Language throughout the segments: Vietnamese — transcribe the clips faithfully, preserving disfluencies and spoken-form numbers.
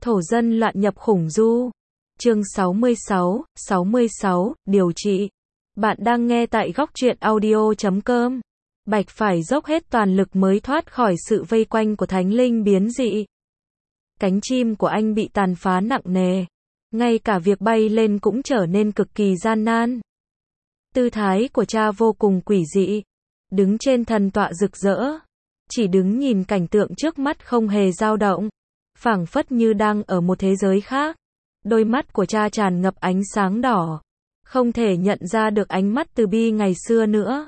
Thổ dân loạn nhập khủng du. Chương sáu mươi sáu, sáu mươi sáu, điều trị. Bạn đang nghe tại góc truyện audio chấm com. Bạch phải dốc hết toàn lực mới thoát khỏi sự vây quanh của thánh linh biến dị. Cánh chim của anh bị tàn phá nặng nề. Ngay cả việc bay lên cũng trở nên cực kỳ gian nan. Tư thái của cha vô cùng quỷ dị. Đứng trên thần tọa rực rỡ. Chỉ đứng nhìn cảnh tượng trước mắt không hề dao động. Phảng phất như đang ở một thế giới khác. Đôi mắt của cha tràn ngập ánh sáng đỏ. Không thể nhận ra được ánh mắt từ bi ngày xưa nữa.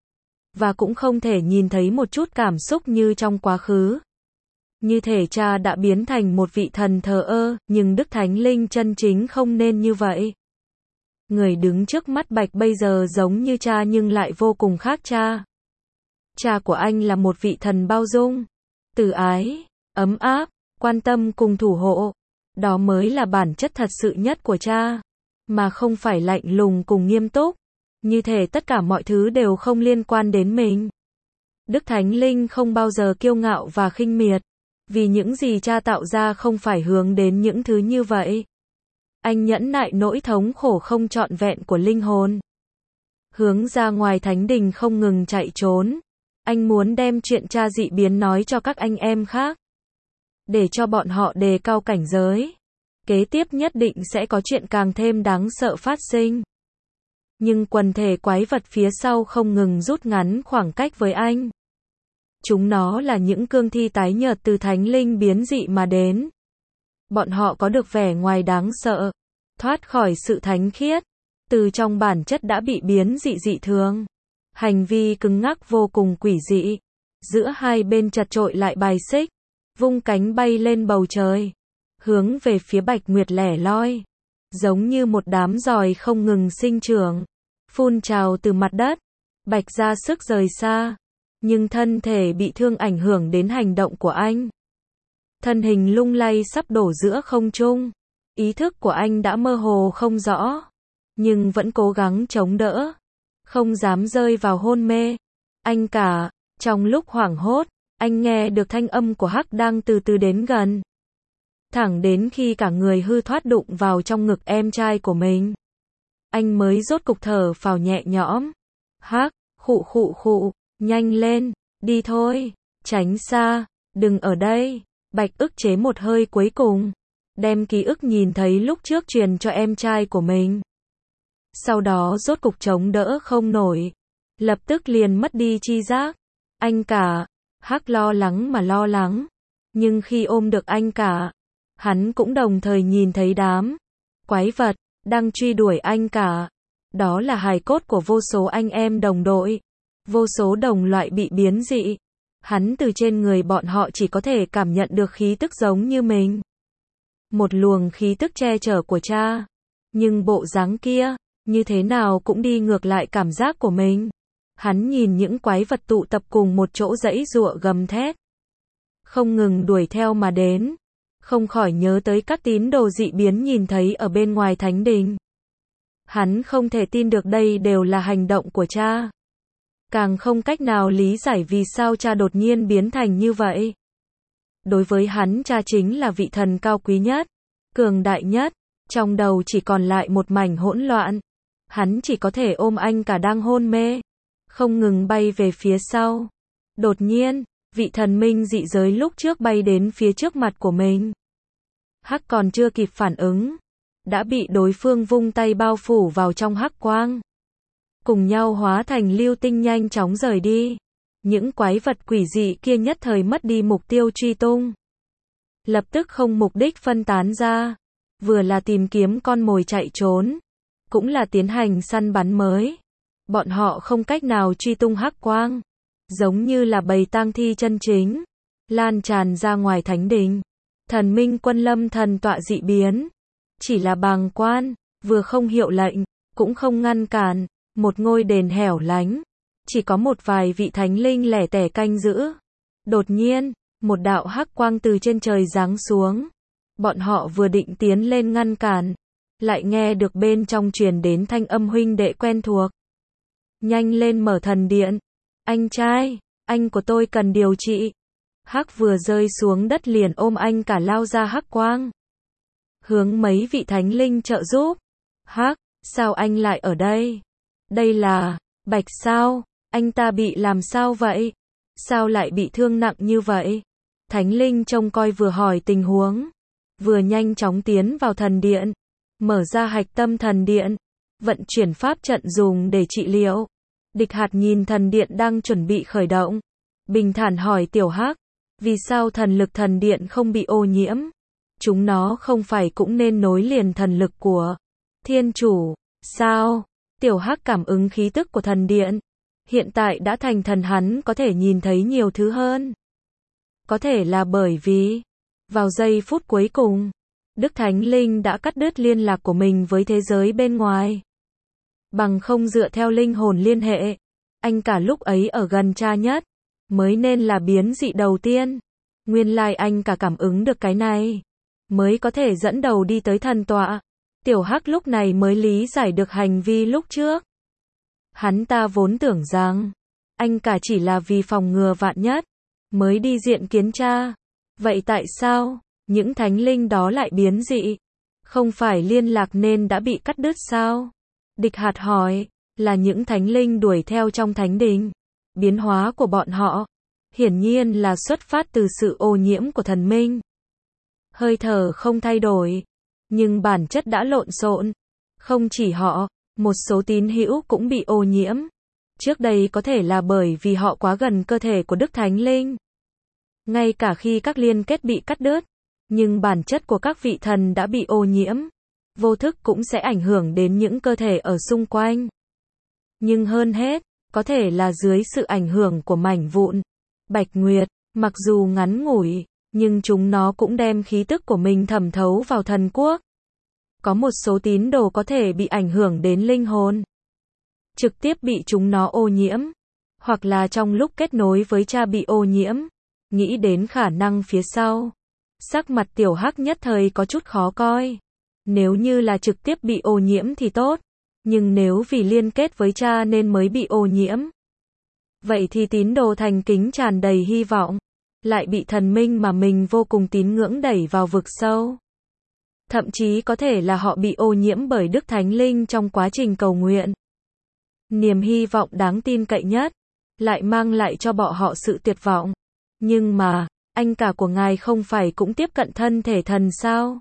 Và cũng không thể nhìn thấy một chút cảm xúc như trong quá khứ. Như thể cha đã biến thành một vị thần thờ ơ, nhưng Đức Thánh Linh chân chính không nên như vậy. Người đứng trước mắt Bạch bây giờ giống như cha nhưng lại vô cùng khác cha. Cha của anh là một vị thần bao dung, từ ái, ấm áp, quan tâm cùng thủ hộ. Đó mới là bản chất thật sự nhất của cha, mà không phải lạnh lùng cùng nghiêm túc. Như thể tất cả mọi thứ đều không liên quan đến mình. Đức Thánh Linh không bao giờ kiêu ngạo và khinh miệt, vì những gì cha tạo ra không phải hướng đến những thứ như vậy. Anh nhẫn nại nỗi thống khổ không trọn vẹn của linh hồn. Hướng ra ngoài thánh đình không ngừng chạy trốn. Anh muốn đem chuyện cha dị biến nói cho các anh em khác, để cho bọn họ đề cao cảnh giới. Kế tiếp nhất định sẽ có chuyện càng thêm đáng sợ phát sinh. Nhưng quần thể quái vật phía sau không ngừng rút ngắn khoảng cách với anh. Chúng nó là những cương thi tái nhợt từ thánh linh biến dị mà đến. Bọn họ có được vẻ ngoài đáng sợ, thoát khỏi sự thánh khiết, từ trong bản chất đã bị biến dị dị thường. Hành vi cứng ngắc vô cùng quỷ dị. Giữa hai bên chật chội lại bài xích, vung cánh bay lên bầu trời, hướng về phía Bạch Nguyệt lẻ loi, giống như một đám giòi không ngừng sinh trưởng, phun trào từ mặt đất. Bạch ra sức rời xa, nhưng thân thể bị thương ảnh hưởng đến hành động của anh. Thân hình lung lay sắp đổ giữa không trung. Ý thức của anh đã mơ hồ không rõ, nhưng vẫn cố gắng chống đỡ, không dám rơi vào hôn mê. Anh cả, trong lúc hoảng hốt, anh nghe được thanh âm của Hắc đang từ từ đến gần. Thẳng đến khi cả người hư thoát đụng vào trong ngực em trai của mình, anh mới rốt cục thở phào nhẹ nhõm. Hắc, khụ khụ khụ, nhanh lên, đi thôi, tránh xa, đừng ở đây. Bạch ức chế một hơi cuối cùng, đem ký ức nhìn thấy lúc trước truyền cho em trai của mình. Sau đó rốt cục chống đỡ không nổi, lập tức liền mất đi chi giác. Anh cả, Hắc lo lắng mà lo lắng, nhưng khi ôm được anh cả, hắn cũng đồng thời nhìn thấy đám quái vật đang truy đuổi anh cả. Đó là hài cốt của vô số anh em đồng đội, vô số đồng loại bị biến dị. Hắn từ trên người bọn họ chỉ có thể cảm nhận được khí tức giống như mình. Một luồng khí tức che chở của cha, nhưng bộ dáng kia, như thế nào cũng đi ngược lại cảm giác của mình. Hắn nhìn những quái vật tụ tập cùng một chỗ giãy giụa gầm thét, không ngừng đuổi theo mà đến, không khỏi nhớ tới các tín đồ dị biến nhìn thấy ở bên ngoài thánh đình. Hắn không thể tin được đây đều là hành động của cha. Càng không cách nào lý giải vì sao cha đột nhiên biến thành như vậy. Đối với hắn, cha chính là vị thần cao quý nhất, cường đại nhất. Trong đầu chỉ còn lại một mảnh hỗn loạn. Hắn chỉ có thể ôm anh cả đang hôn mê, không ngừng bay về phía sau. Đột nhiên, vị thần minh dị giới lúc trước bay đến phía trước mặt của mình. Hắc còn chưa kịp phản ứng, đã bị đối phương vung tay bao phủ vào trong hắc quang. Cùng nhau hóa thành lưu tinh nhanh chóng rời đi. Những quái vật quỷ dị kia nhất thời mất đi mục tiêu truy tung. Lập tức không mục đích phân tán ra. Vừa là tìm kiếm con mồi chạy trốn, cũng là tiến hành săn bắn mới. Bọn họ không cách nào truy tung hắc quang, giống như là bầy tang thi chân chính, lan tràn ra ngoài thánh đình. Thần minh quân lâm thần tọa dị biến, chỉ là bàng quan, vừa không hiệu lệnh, cũng không ngăn cản. Một ngôi đền hẻo lánh, chỉ có một vài vị thánh linh lẻ tẻ canh giữ. Đột nhiên, một đạo hắc quang từ trên trời giáng xuống. Bọn họ vừa định tiến lên ngăn cản, lại nghe được bên trong truyền đến thanh âm huynh đệ quen thuộc. Nhanh lên mở thần điện. Anh trai, anh của tôi cần điều trị. Hắc vừa rơi xuống đất liền ôm anh cả lao ra hắc quang. hướng mấy vị thánh linh trợ giúp. Hắc, sao anh lại ở đây? Đây là, Bạch sao? Anh ta bị làm sao vậy? Sao lại bị thương nặng như vậy? Thánh linh trông coi vừa hỏi tình huống, vừa nhanh chóng tiến vào thần điện, mở ra hạch tâm thần điện, vận chuyển pháp trận dùng để trị liệu. Địch Hạt nhìn thần điện đang chuẩn bị khởi động, bình thản hỏi Tiểu Hắc, vì sao thần lực thần điện không bị ô nhiễm? Chúng nó không phải cũng nên nối liền thần lực của Thiên Chủ, sao? Tiểu Hắc cảm ứng khí tức của thần điện. Hiện tại đã thành thần hắn có thể nhìn thấy nhiều thứ hơn. Có thể là bởi vì, vào giây phút cuối cùng, Đức Thánh Linh đã cắt đứt liên lạc của mình với thế giới bên ngoài. Bằng không dựa theo linh hồn liên hệ, anh cả lúc ấy ở gần cha nhất, mới nên là biến dị đầu tiên. Nguyên lai anh cả cảm ứng được cái này, mới có thể dẫn đầu đi tới thần tọa. Tiểu Hắc lúc này mới lý giải được hành vi lúc trước. Hắn ta vốn tưởng rằng, anh cả chỉ là vì phòng ngừa vạn nhất, mới đi diện kiến cha. Vậy tại sao, những thánh linh đó lại biến dị? Không phải liên lạc nên đã bị cắt đứt sao? Địch Hạt hỏi, là những thánh linh đuổi theo trong thánh đình. Biến hóa của bọn họ, hiển nhiên là xuất phát từ sự ô nhiễm của thần minh. Hơi thở không thay đổi, nhưng bản chất đã lộn xộn. Không chỉ họ, một số tín hữu cũng bị ô nhiễm. Trước đây có thể là bởi vì họ quá gần cơ thể của Đức Thánh Linh. Ngay cả khi các liên kết bị cắt đứt, nhưng bản chất của các vị thần đã bị ô nhiễm. Vô thức cũng sẽ ảnh hưởng đến những cơ thể ở xung quanh. Nhưng hơn hết, có thể là dưới sự ảnh hưởng của mảnh vụn. Bạch Nguyệt, mặc dù ngắn ngủi, nhưng chúng nó cũng đem khí tức của mình thẩm thấu vào thần quốc. Có một số tín đồ có thể bị ảnh hưởng đến linh hồn, trực tiếp bị chúng nó ô nhiễm, hoặc là trong lúc kết nối với cha bị ô nhiễm. Nghĩ đến khả năng phía sau, sắc mặt Tiểu Hắc nhất thời có chút khó coi. Nếu như là trực tiếp bị ô nhiễm thì tốt, nhưng nếu vì liên kết với cha nên mới bị ô nhiễm, vậy thì tín đồ thành kính tràn đầy hy vọng, lại bị thần minh mà mình vô cùng tín ngưỡng đẩy vào vực sâu. Thậm chí có thể là họ bị ô nhiễm bởi Đức Thánh Linh trong quá trình cầu nguyện. Niềm hy vọng đáng tin cậy nhất, lại mang lại cho bọn họ sự tuyệt vọng. Nhưng mà, anh cả của ngài không phải cũng tiếp cận thân thể thần sao?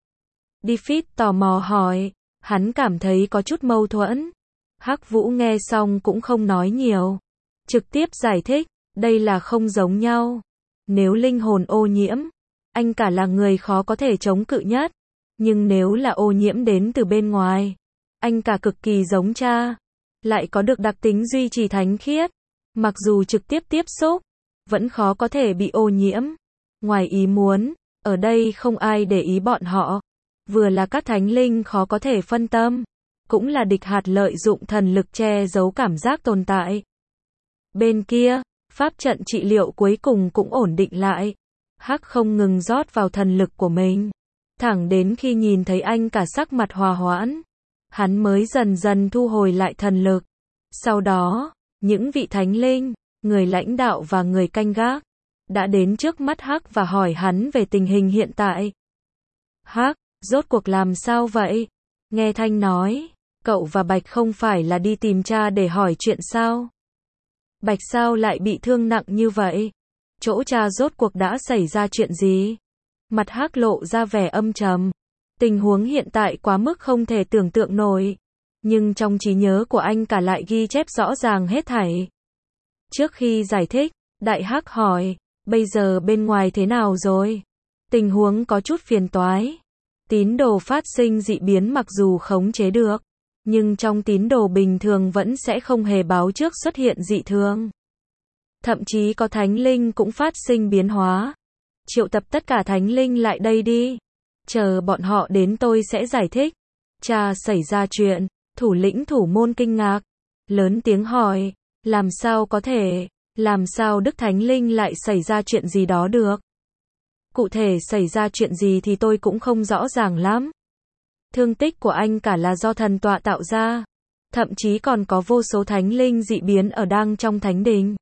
Defeat tò mò hỏi, hắn cảm thấy có chút mâu thuẫn. Hắc Vũ nghe xong cũng không nói nhiều, trực tiếp giải thích, đây là không giống nhau. Nếu linh hồn ô nhiễm, anh cả là người khó có thể chống cự nhất. Nhưng nếu là ô nhiễm đến từ bên ngoài, anh cả cực kỳ giống cha, lại có được đặc tính duy trì thánh khiết. Mặc dù trực tiếp tiếp xúc, vẫn khó có thể bị ô nhiễm. Ngoài ý muốn, ở đây không ai để ý bọn họ. Vừa là các thánh linh khó có thể phân tâm, cũng là Địch Hạt lợi dụng thần lực che giấu cảm giác tồn tại. Bên kia, pháp trận trị liệu cuối cùng cũng ổn định lại. Hắc không ngừng rót vào thần lực của mình, thẳng đến khi nhìn thấy anh cả sắc mặt hòa hoãn, hắn mới dần dần thu hồi lại thần lực. Sau đó, những vị thánh linh, người lãnh đạo và người canh gác đã đến trước mắt Hắc và hỏi hắn về tình hình hiện tại. Hắc, rốt cuộc làm sao vậy? Nghe Thanh nói, cậu và Bạch không phải là đi tìm cha để hỏi chuyện sao? Bạch sao lại bị thương nặng như vậy? Chỗ cha rốt cuộc đã xảy ra chuyện gì? Mặt Hắc lộ ra vẻ âm trầm. Tình huống hiện tại quá mức không thể tưởng tượng nổi. Nhưng trong trí nhớ của anh cả lại ghi chép rõ ràng hết thảy. Trước khi giải thích, Đại Hắc hỏi, bây giờ bên ngoài thế nào rồi? Tình huống có chút phiền toái. Tín đồ phát sinh dị biến mặc dù khống chế được, nhưng trong tín đồ bình thường vẫn sẽ không hề báo trước xuất hiện dị thường. Thậm chí có thánh linh cũng phát sinh biến hóa. Triệu tập tất cả thánh linh lại đây đi. Chờ bọn họ đến tôi sẽ giải thích. Cha xảy ra chuyện, thủ lĩnh thủ môn kinh ngạc. Lớn tiếng hỏi, làm sao có thể, làm sao Đức Thánh Linh lại xảy ra chuyện gì đó được? Cụ thể xảy ra chuyện gì thì tôi cũng không rõ ràng lắm. Thương tích của anh cả là do thần tọa tạo ra. Thậm chí còn có vô số thánh linh dị biến ở đang trong thánh đình.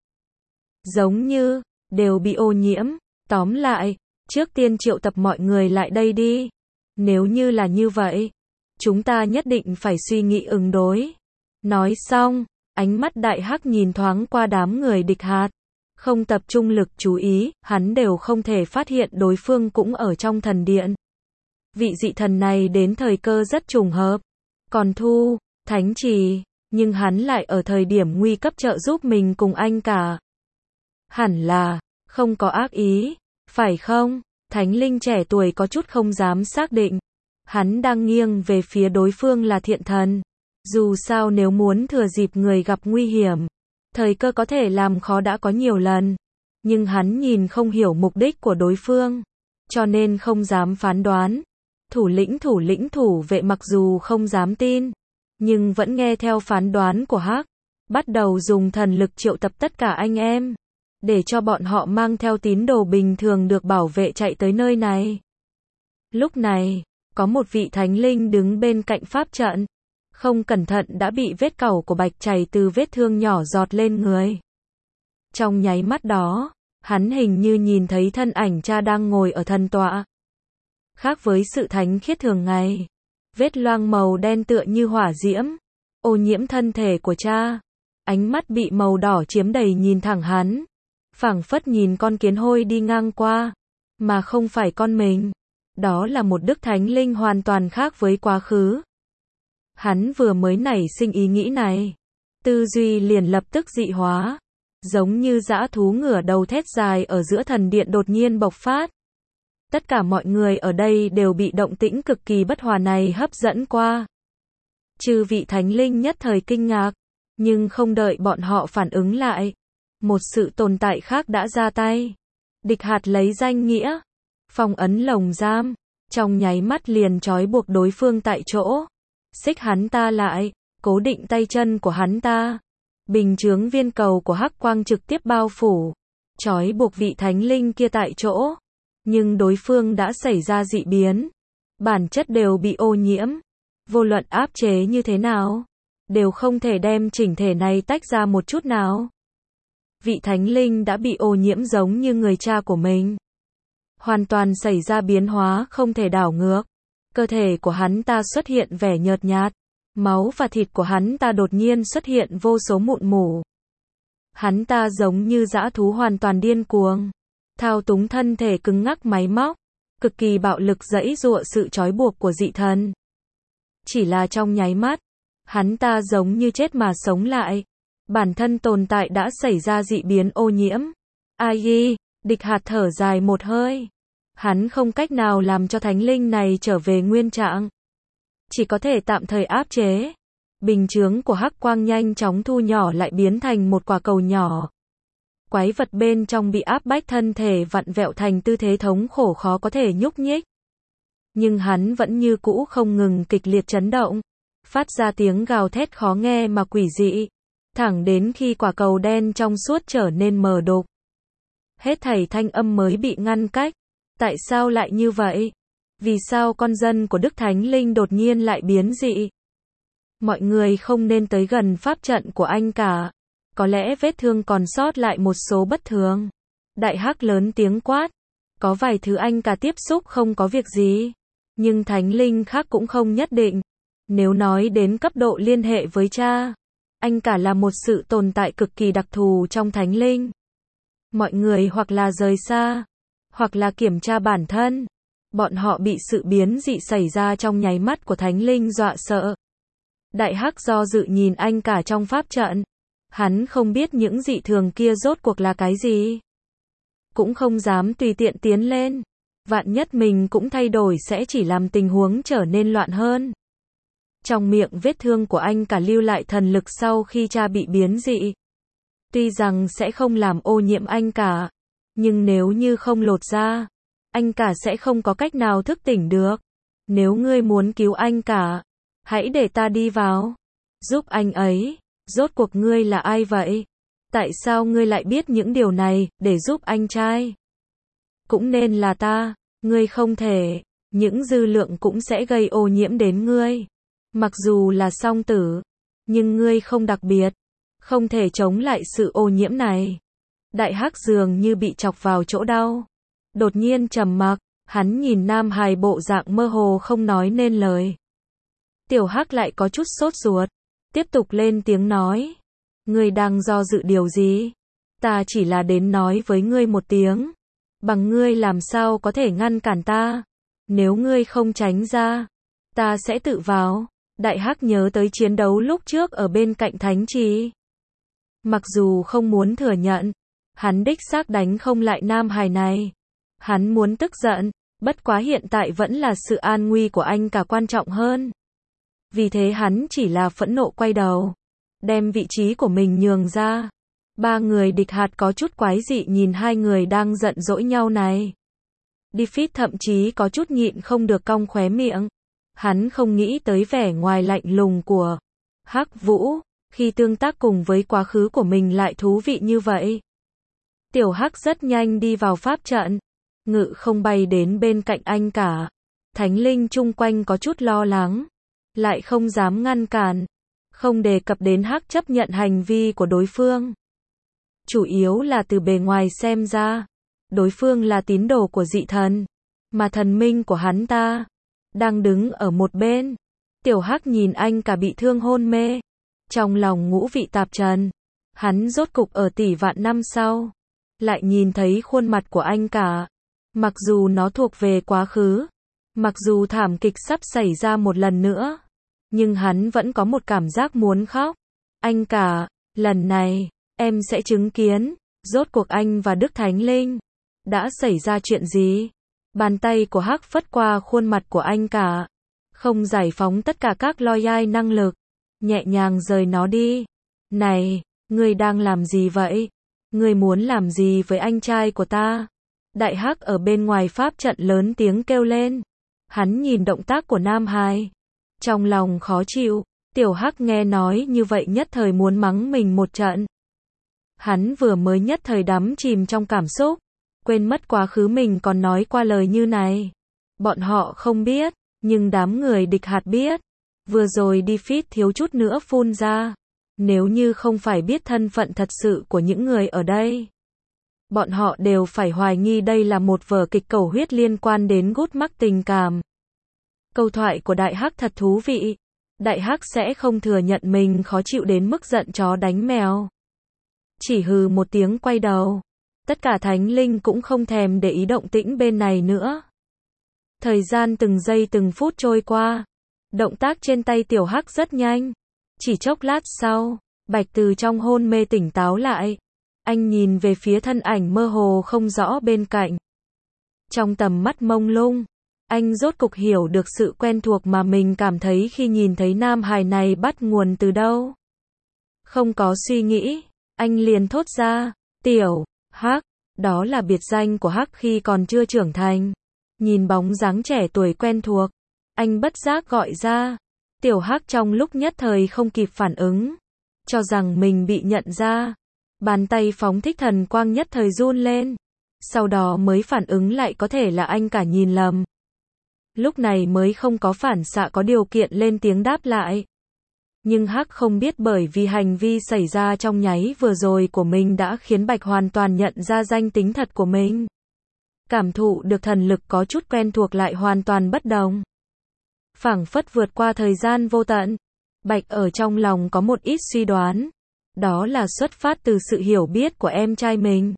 Giống như, đều bị ô nhiễm. Tóm lại, trước tiên triệu tập mọi người lại đây đi. Nếu như là như vậy, chúng ta nhất định phải suy nghĩ ứng đối. Nói xong, ánh mắt Đại Hắc nhìn thoáng qua đám người địch hạt. Không tập trung lực chú ý, hắn đều không thể phát hiện đối phương cũng ở trong thần điện. Vị dị thần này đến thời cơ rất trùng hợp. Còn Thu, Thánh Trì, nhưng hắn lại ở thời điểm nguy cấp trợ giúp mình cùng anh cả. Hẳn là, không có ác ý, phải không? Thánh linh trẻ tuổi có chút không dám xác định. Hắn đang nghiêng về phía đối phương là thiện thần. Dù sao nếu muốn thừa dịp người gặp nguy hiểm, thời cơ có thể làm khó đã có nhiều lần. Nhưng hắn nhìn không hiểu mục đích của đối phương, cho nên không dám phán đoán. Thủ lĩnh thủ lĩnh thủ vệ mặc dù không dám tin, nhưng vẫn nghe theo phán đoán của Hắc. Bắt đầu dùng thần lực triệu tập tất cả anh em, để cho bọn họ mang theo tín đồ bình thường được bảo vệ chạy tới nơi này. Lúc này, có một vị thánh linh đứng bên cạnh pháp trận. Không cẩn thận đã bị vết cẩu của Bạch chảy từ vết thương nhỏ giọt lên người. Trong nháy mắt đó, hắn hình như nhìn thấy thân ảnh cha đang ngồi ở thần tọa. Khác với sự thánh khiết thường ngày, vết loang màu đen tựa như hỏa diễm, ô nhiễm thân thể của cha. Ánh mắt bị màu đỏ chiếm đầy nhìn thẳng hắn, phảng phất nhìn con kiến hôi đi ngang qua, mà không phải con mình. Đó là một đức thánh linh hoàn toàn khác với quá khứ. Hắn vừa mới nảy sinh ý nghĩ này, tư duy liền lập tức dị hóa, giống như dã thú ngửa đầu thét dài ở giữa thần điện đột nhiên bộc phát. Tất cả mọi người ở đây đều bị động tĩnh cực kỳ bất hòa này hấp dẫn qua. Chư vị thánh linh nhất thời kinh ngạc, nhưng không đợi bọn họ phản ứng lại, một sự tồn tại khác đã ra tay. Địch hạt lấy danh nghĩa phong ấn lồng giam, trong nháy mắt liền trói buộc đối phương tại chỗ. Xích hắn ta lại, cố định tay chân của hắn ta. Bình chướng viên cầu của hắc quang trực tiếp bao phủ, trói buộc vị thánh linh kia tại chỗ. Nhưng đối phương đã xảy ra dị biến, bản chất đều bị ô nhiễm. Vô luận áp chế như thế nào, đều không thể đem chỉnh thể này tách ra một chút nào. Vị thánh linh đã bị ô nhiễm giống như người cha của mình. Hoàn toàn xảy ra biến hóa không thể đảo ngược. Cơ thể của hắn ta xuất hiện vẻ nhợt nhạt, máu và thịt của hắn ta đột nhiên xuất hiện vô số mụn mủ. Hắn ta giống như dã thú hoàn toàn điên cuồng, thao túng thân thể cứng ngắc máy móc, cực kỳ bạo lực giãy giụa sự trói buộc của dị thần. Chỉ là trong nháy mắt, hắn ta giống như chết mà sống lại. Bản thân tồn tại đã xảy ra dị biến ô nhiễm. Ai, địch hạt thở dài một hơi. Hắn không cách nào làm cho thánh linh này trở về nguyên trạng. Chỉ có thể tạm thời áp chế. Bình chướng của hắc quang nhanh chóng thu nhỏ lại biến thành một quả cầu nhỏ. Quái vật bên trong bị áp bách thân thể vặn vẹo thành tư thế thống khổ khó có thể nhúc nhích. Nhưng hắn vẫn như cũ không ngừng kịch liệt chấn động, phát ra tiếng gào thét khó nghe mà quỷ dị, thẳng đến khi quả cầu đen trong suốt trở nên mờ đục. Hết thảy thanh âm mới bị ngăn cách. Tại sao lại như vậy? Vì sao con dân của Đức Thánh Linh đột nhiên lại biến dị? Mọi người không nên tới gần pháp trận của anh cả. Có lẽ vết thương còn sót lại một số bất thường. Đại Hắc lớn tiếng quát. Có vài thứ anh cả tiếp xúc không có việc gì. Nhưng Thánh Linh khác cũng không nhất định. Nếu nói đến cấp độ liên hệ với cha, anh cả là một sự tồn tại cực kỳ đặc thù trong Thánh Linh. Mọi người hoặc là rời xa, hoặc là kiểm tra bản thân. Bọn họ bị sự biến dị xảy ra trong nháy mắt của Thánh Linh dọa sợ. Đại Hắc do dự nhìn anh cả trong pháp trận. Hắn không biết những dị thường kia rốt cuộc là cái gì. Cũng không dám tùy tiện tiến lên. Vạn nhất mình cũng thay đổi sẽ chỉ làm tình huống trở nên loạn hơn. Trong miệng vết thương của anh cả lưu lại thần lực sau khi cha bị biến dị. Tuy rằng sẽ không làm ô nhiễm anh cả, nhưng nếu như không lột ra, anh cả sẽ không có cách nào thức tỉnh được. Nếu ngươi muốn cứu anh cả, hãy để ta đi vào, giúp anh ấy. Rốt cuộc ngươi là ai vậy? Tại sao ngươi lại biết những điều này, để giúp anh trai? Cũng nên là ta, ngươi không thể, những dư lượng cũng sẽ gây ô nhiễm đến ngươi. Mặc dù là song tử, nhưng ngươi không đặc biệt, không thể chống lại sự ô nhiễm này. Đại Hắc dường như bị chọc vào chỗ đau, đột nhiên trầm mặc, Hắn nhìn Nam Hải bộ dạng mơ hồ không nói nên lời. Tiểu Hắc lại có chút sốt ruột, tiếp tục lên tiếng nói. Ngươi đang do dự điều gì? Ta chỉ là đến nói với ngươi một tiếng. Bằng ngươi làm sao có thể ngăn cản ta? Nếu ngươi không tránh ra, ta sẽ tự vào. Đại Hắc nhớ tới chiến đấu lúc trước ở bên cạnh thánh trì. Mặc dù không muốn thừa nhận, hắn đích xác đánh không lại Nam Hải này. Hắn muốn tức giận, bất quá hiện tại vẫn là sự an nguy của anh cả quan trọng hơn. Vì thế hắn chỉ là phẫn nộ quay đầu, đem vị trí của mình nhường ra. Ba người địch hạt có chút quái dị nhìn hai người đang giận dỗi nhau này. Defeat thậm chí có chút nhịn không được cong khóe miệng. Hắn không nghĩ tới vẻ ngoài lạnh lùng của Hắc Vũ, khi tương tác cùng với quá khứ của mình lại thú vị như vậy. Tiểu Hắc rất nhanh đi vào pháp trận, ngự không bay đến bên cạnh anh cả. Thánh linh chung quanh có chút lo lắng, lại không dám ngăn cản, không đề cập đến Hắc chấp nhận hành vi của đối phương. Chủ yếu là từ bề ngoài xem ra, đối phương là tín đồ của dị thần, mà thần minh của hắn ta đang đứng ở một bên. Tiểu Hắc nhìn anh cả bị thương hôn mê, trong lòng ngũ vị tạp trần. Hắn rốt cục ở tỷ vạn năm sau, lại nhìn thấy khuôn mặt của anh cả. Mặc dù nó thuộc về quá khứ, mặc dù thảm kịch sắp xảy ra một lần nữa, nhưng hắn vẫn có một cảm giác muốn khóc. Anh cả, lần này, em sẽ chứng kiến, rốt cuộc anh và Đức Thánh Linh đã xảy ra chuyện gì. Bàn tay của Hắc phất qua khuôn mặt của anh cả, không giải phóng tất cả các logic năng lực, nhẹ nhàng rời nó đi. Này, ngươi đang làm gì vậy? Ngươi muốn làm gì với anh trai của ta? Đại Hắc ở bên ngoài pháp trận lớn tiếng kêu lên. Hắn nhìn động tác của Nam Hải, trong lòng khó chịu. Tiểu Hắc nghe nói như vậy nhất thời muốn mắng mình một trận. Hắn vừa mới nhất thời đắm chìm trong cảm xúc, quên mất quá khứ mình còn nói qua lời như này. Bọn họ không biết, nhưng đám người địch hạt biết. Vừa rồi Defeat thiếu chút nữa phun ra. Nếu như không phải biết thân phận thật sự của những người ở đây, bọn họ đều phải hoài nghi đây là một vở kịch cầu huyết liên quan đến gút mắc tình cảm. Câu thoại của Đại Hắc thật thú vị. Đại Hắc sẽ không thừa nhận mình khó chịu đến mức giận chó đánh mèo. Chỉ hừ một tiếng quay đầu. Tất cả thánh linh cũng không thèm để ý động tĩnh bên này nữa. Thời gian từng giây từng phút trôi qua. Động tác trên tay Tiểu Hắc rất nhanh. Chỉ chốc lát sau, Bạch từ trong hôn mê tỉnh táo lại. Anh nhìn về phía thân ảnh mơ hồ không rõ bên cạnh. Trong tầm mắt mông lung, anh rốt cục hiểu được sự quen thuộc mà mình cảm thấy khi nhìn thấy Nam Hải này bắt nguồn từ đâu. Không có suy nghĩ, anh liền thốt ra, Tiểu Hắc, đó là biệt danh của Hắc khi còn chưa trưởng thành. Nhìn bóng dáng trẻ tuổi quen thuộc, anh bất giác gọi ra. Tiểu Hắc trong lúc nhất thời không kịp phản ứng, cho rằng mình bị nhận ra. Bàn tay phóng thích thần quang nhất thời run lên, sau đó mới phản ứng lại có thể là anh cả nhìn lầm. Lúc này mới không có phản xạ có điều kiện lên tiếng đáp lại. Nhưng Hắc không biết bởi vì hành vi xảy ra trong nháy vừa rồi của mình đã khiến Bạch hoàn toàn nhận ra danh tính thật của mình. Cảm thụ được thần lực có chút quen thuộc lại hoàn toàn bất đồng. Phảng phất vượt qua thời gian vô tận, Bạch ở trong lòng có một ít suy đoán. Đó là xuất phát từ sự hiểu biết của em trai mình.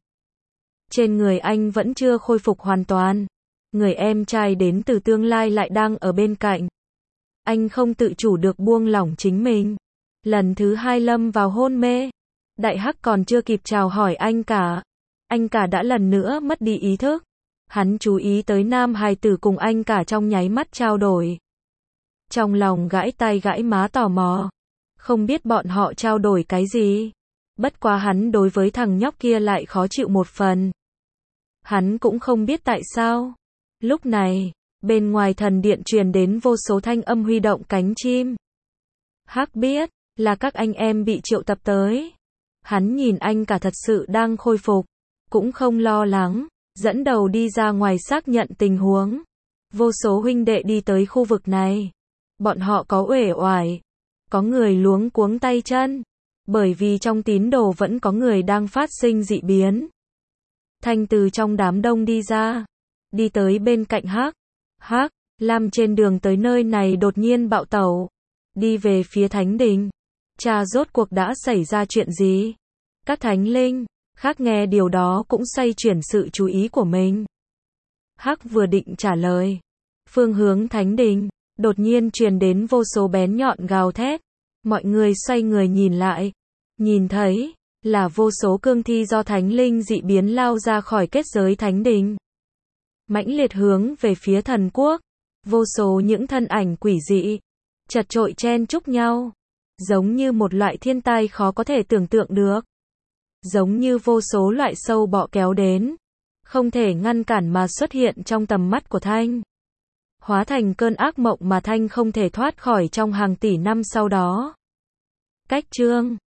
Trên người anh vẫn chưa khôi phục hoàn toàn. Người em trai đến từ tương lai lại đang ở bên cạnh. Anh không tự chủ được buông lỏng chính mình. Lần thứ hai lâm vào hôn mê. Đại Hắc còn chưa kịp chào hỏi anh cả. Anh cả đã lần nữa mất đi ý thức. Hắn chú ý tới nam hài tử cùng anh cả trong nháy mắt trao đổi. Trong lòng gãi tay gãi má tò mò. Không biết bọn họ trao đổi cái gì. Bất quá hắn đối với thằng nhóc kia lại khó chịu một phần. Hắn cũng không biết tại sao. Lúc này, bên ngoài thần điện truyền đến vô số thanh âm huy động cánh chim. Hắc biết, là các anh em bị triệu tập tới. Hắn nhìn anh cả thật sự đang khôi phục, cũng không lo lắng, dẫn đầu đi ra ngoài xác nhận tình huống. Vô số huynh đệ đi tới khu vực này. Bọn họ có uể oải, có người luống cuống tay chân, bởi vì trong tín đồ vẫn có người đang phát sinh dị biến. Thanh từ trong đám đông đi ra, đi tới bên cạnh Hắc. Hắc, Lam trên đường tới nơi này đột nhiên bạo tẩu, đi về phía thánh đình. Cha rốt cuộc đã xảy ra chuyện gì? Các thánh linh khác nghe điều đó cũng xoay chuyển sự chú ý của mình. Hắc vừa định trả lời, phương hướng thánh đình đột nhiên truyền đến vô số bén nhọn gào thét. Mọi người xoay người nhìn lại, nhìn thấy là vô số cương thi do thánh linh dị biến lao ra khỏi kết giới thánh đình, mãnh liệt hướng về phía thần quốc. Vô số những thân ảnh quỷ dị chật chội chen chúc nhau, giống như một loại thiên tai khó có thể tưởng tượng được, giống như vô số loại sâu bọ kéo đến, không thể ngăn cản mà xuất hiện trong tầm mắt của Thanh, hóa thành cơn ác mộng mà Thanh không thể thoát khỏi trong hàng tỷ năm sau đó. Cách chương